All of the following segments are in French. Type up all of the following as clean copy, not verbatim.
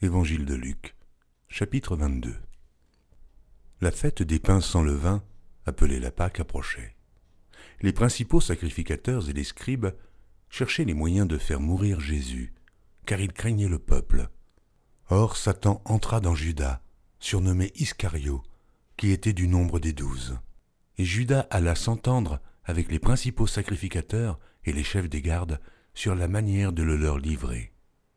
Évangile de Luc, chapitre 22. La fête des pains sans levain, appelée la Pâque, approchait. Les principaux sacrificateurs et les scribes cherchaient les moyens de faire mourir Jésus, car ils craignaient le peuple. Or Satan entra dans Judas, surnommé Iscario, qui était du nombre des 12. Et Judas alla s'entendre avec les principaux sacrificateurs et les chefs des gardes sur la manière de le leur livrer.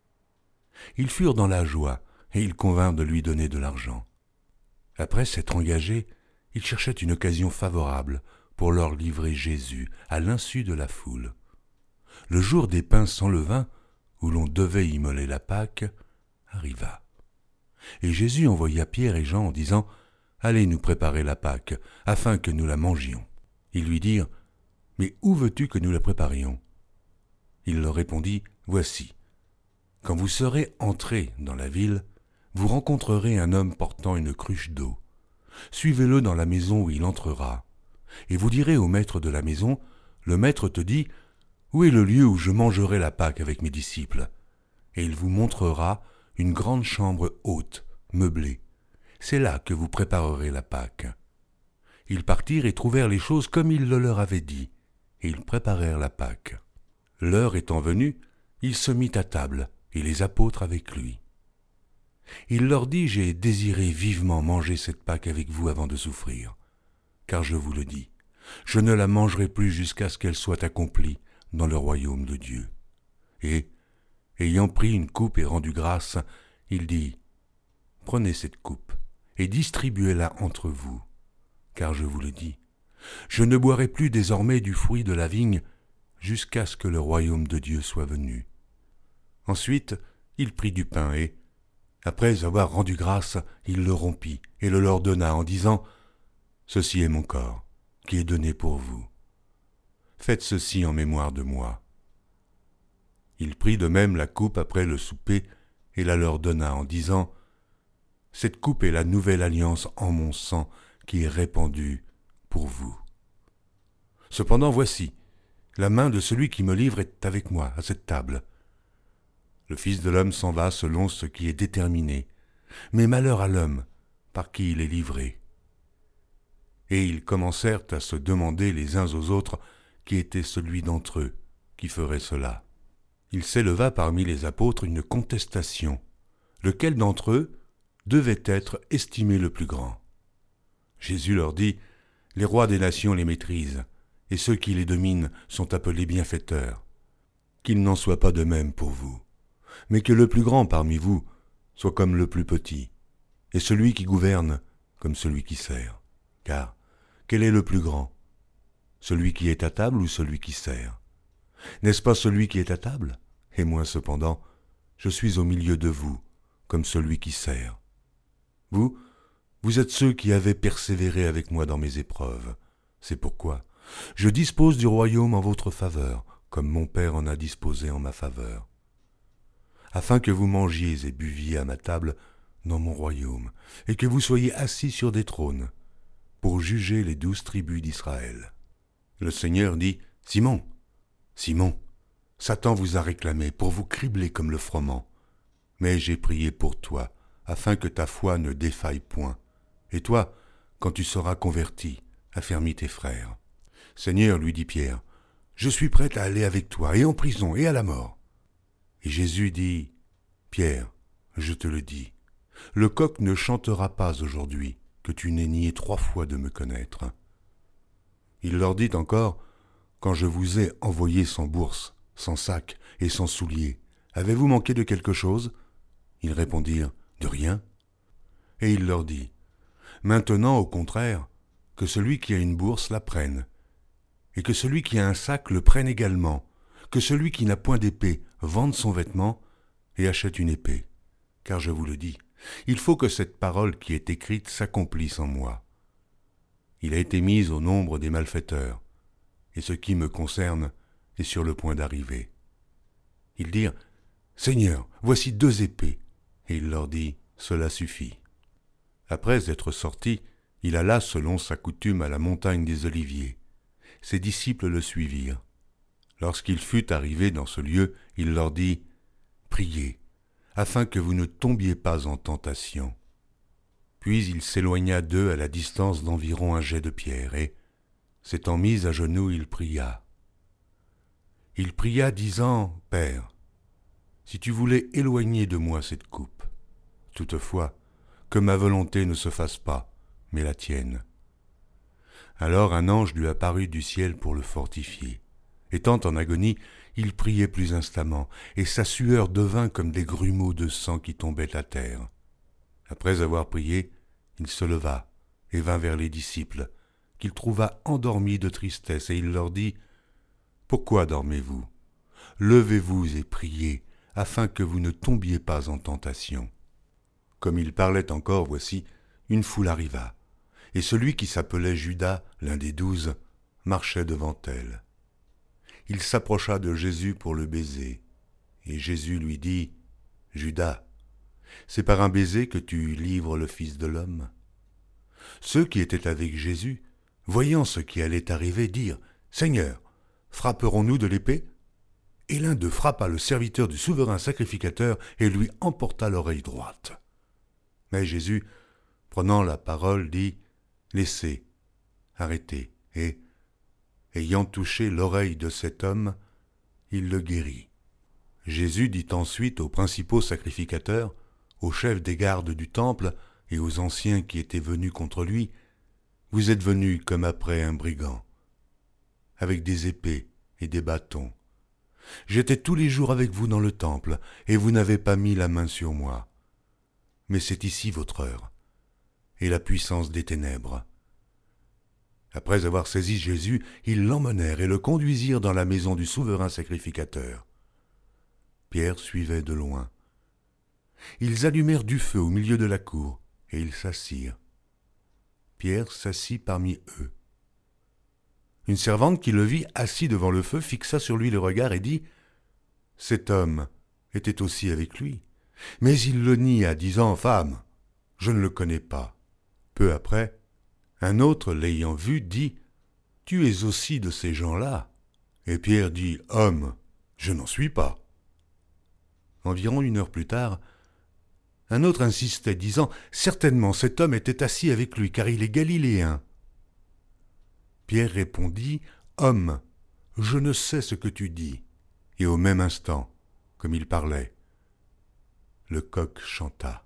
Ils furent dans la joie, et ils convinrent de lui donner de l'argent. Après s'être engagés, ils cherchaient une occasion favorable pour leur livrer Jésus à l'insu de la foule. Le jour des pains sans levain, où l'on devait immoler la Pâque, arriva. Et Jésus envoya Pierre et Jean en disant « Allez nous préparer la Pâque, afin que nous la mangions. » Ils lui dirent « Mais où veux-tu que nous la préparions ?» Il leur répondit « Voici. Quand vous serez entrés dans la ville, vous rencontrerez un homme portant une cruche d'eau. Suivez-le dans la maison où il entrera. Et vous direz au maître de la maison, le maître te dit, où est le lieu où je mangerai la Pâque avec mes disciples ? Et il vous montrera une grande chambre haute, meublée. C'est là que vous préparerez la Pâque. Ils partirent et trouvèrent les choses comme il le leur avait dit, et ils préparèrent la Pâque. L'heure étant venue, il se mit à table, et les apôtres avec lui. Il leur dit, j'ai désiré vivement manger cette Pâque avec vous avant de souffrir, car je vous le dis, je ne la mangerai plus jusqu'à ce qu'elle soit accomplie dans le royaume de Dieu. Et, ayant pris une coupe et rendu grâce, il dit, prenez cette coupe et distribuez-la entre vous, car je vous le dis, je ne boirai plus désormais du fruit de la vigne jusqu'à ce que le royaume de Dieu soit venu. Ensuite, il prit du pain et, après avoir rendu grâce, il le rompit et le leur donna en disant « Ceci est mon corps, qui est donné pour vous. Faites ceci en mémoire de moi. » Il prit de même la coupe après le souper et la leur donna en disant « Cette coupe est la nouvelle alliance en mon sang qui est répandue pour vous. Cependant voici, la main de celui qui me livre est avec moi à cette table. Le Fils de l'homme s'en va selon ce qui est déterminé, mais malheur à l'homme par qui il est livré. » Et ils commencèrent à se demander les uns aux autres qui était celui d'entre eux qui ferait cela. Il s'éleva parmi les apôtres une contestation, lequel d'entre eux devait être estimé le plus grand. Jésus leur dit, « Les rois des nations les maîtrisent, et ceux qui les dominent sont appelés bienfaiteurs. Qu'il n'en soit pas de même pour vous, mais que le plus grand parmi vous soit comme le plus petit, et celui qui gouverne comme celui qui sert. Car quel est le plus grand ? Celui qui est à table ou celui qui sert ? N'est-ce pas celui qui est à table ? Et moi cependant, je suis au milieu de vous, comme celui qui sert. Vous êtes ceux qui avez persévéré avec moi dans mes épreuves. C'est pourquoi je dispose du royaume en votre faveur, comme mon Père en a disposé en ma faveur, afin que vous mangiez et buviez à ma table dans mon royaume, et que vous soyez assis sur des trônes, pour juger les 12 tribus d'Israël. » Le Seigneur dit, « Simon, Simon, Satan vous a réclamé pour vous cribler comme le froment. Mais j'ai prié pour toi, afin que ta foi ne défaille point. Et toi, quand tu seras converti, affermis tes frères. » « Seigneur, lui dit Pierre, je suis prêt à aller avec toi, et en prison, et à la mort. » Et Jésus dit, « Pierre, je te le dis, le coq ne chantera pas aujourd'hui que tu n'aies nié 3 fois de me connaître. » Il leur dit encore, « Quand je vous ai envoyé sans bourse, sans sac et sans souliers, avez-vous manqué de quelque chose ?» Ils répondirent, « De rien. » Et il leur dit, « Maintenant, au contraire, que celui qui a une bourse la prenne, et que celui qui a un sac le prenne également, que celui qui n'a point d'épée vende son vêtement et achète une épée. Car je vous le dis, il faut que cette parole qui est écrite s'accomplisse en moi. Il a été mis au nombre des malfaiteurs, et ce qui me concerne est sur le point d'arriver. » Ils dirent, « Seigneur, voici 2 épées. » Et il leur dit, « Cela suffit. » Après être sorti, il alla selon sa coutume à la montagne des Oliviers. Ses disciples le suivirent. Lorsqu'il fut arrivé dans ce lieu, il leur dit, « Priez, afin que vous ne tombiez pas en tentation. » Puis il s'éloigna d'eux à la distance d'environ un jet de pierre, et, s'étant mis à genoux, il pria. Il pria, disant, « Père, si tu voulais éloigner de moi cette coupe, toutefois, que ma volonté ne se fasse pas, mais la tienne. » Alors un ange lui apparut du ciel pour le fortifier. Étant en agonie, il priait plus instamment, et sa sueur devint comme des grumeaux de sang qui tombaient à terre. Après avoir prié, il se leva et vint vers les disciples, qu'il trouva endormis de tristesse, et il leur dit, « Pourquoi dormez-vous? Levez-vous et priez, afin que vous ne tombiez pas en tentation. » Comme il parlait encore, voici, une foule arriva, et celui qui s'appelait Judas, l'un des 12, marchait devant elle. Il s'approcha de Jésus pour le baiser, et Jésus lui dit, « Judas, c'est par un baiser que tu livres le Fils de l'homme. » Ceux qui étaient avec Jésus, voyant ce qui allait arriver, dirent, « Seigneur, frapperons-nous de l'épée ?» Et l'un d'eux frappa le serviteur du souverain sacrificateur et lui emporta l'oreille droite. Mais Jésus, prenant la parole, dit, « Laissez, arrêtez. » Et, ayant touché l'oreille de cet homme, il le guérit. Jésus dit ensuite aux principaux sacrificateurs, aux chefs des gardes du temple et aux anciens qui étaient venus contre lui, « Vous êtes venus comme après un brigand, avec des épées et des bâtons. J'étais tous les jours avec vous dans le temple, et vous n'avez pas mis la main sur moi. Mais c'est ici votre heure, et la puissance des ténèbres. » Après avoir saisi Jésus, ils l'emmenèrent et le conduisirent dans la maison du souverain sacrificateur. Pierre suivait de loin. Ils allumèrent du feu au milieu de la cour, et ils s'assirent. Pierre s'assit parmi eux. Une servante qui le vit assis devant le feu fixa sur lui le regard et dit, « Cet homme était aussi avec lui. » Mais il le nia, disant, « Femme, je ne le connais pas. » Peu après, un autre, l'ayant vu, dit, « Tu es aussi de ces gens-là. » Et Pierre dit, « Homme, je n'en suis pas. » Environ 1 heure plus tard, un autre insistait, disant, « Certainement cet homme était assis avec lui, car il est galiléen. » Pierre répondit, « Homme, je ne sais ce que tu dis. » Et au même instant, comme il parlait, le coq chanta.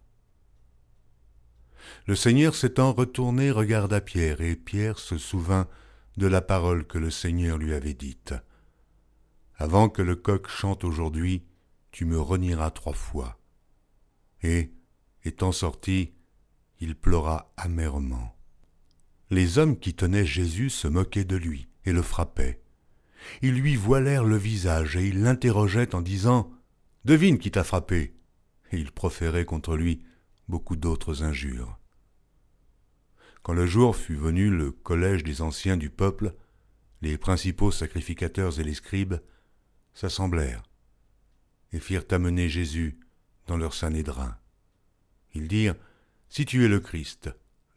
Le Seigneur s'étant retourné regarda Pierre, et Pierre se souvint de la parole que le Seigneur lui avait dite. « Avant que le coq chante aujourd'hui, tu me renieras 3 fois. » Et, étant sorti, il pleura amèrement. Les hommes qui tenaient Jésus se moquaient de lui et le frappaient. Ils lui voilèrent le visage et ils l'interrogeaient en disant « Devine qui t'a frappé !» Et ils proféraient contre lui beaucoup d'autres injures. Quand le jour fut venu, le collège des anciens du peuple, les principaux sacrificateurs et les scribes, s'assemblèrent et firent amener Jésus dans leur sanhédrin. Ils dirent, « Si tu es le Christ, dis-le-nous. »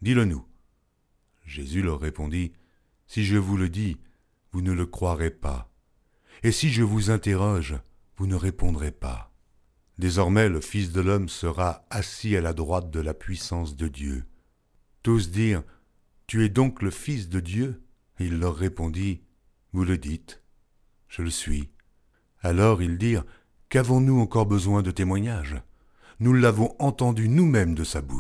Jésus leur répondit, « Si je vous le dis, vous ne le croirez pas. Et si je vous interroge, vous ne répondrez pas. Désormais le Fils de l'homme sera assis à la droite de la puissance de Dieu. » Tous dirent, « Tu es donc le Fils de Dieu ?» Il leur répondit, « Vous le dites, je le suis. » Alors ils dirent, « Qu'avons-nous encore besoin de témoignages? Nous l'avons entendu nous-mêmes de sa bouche. »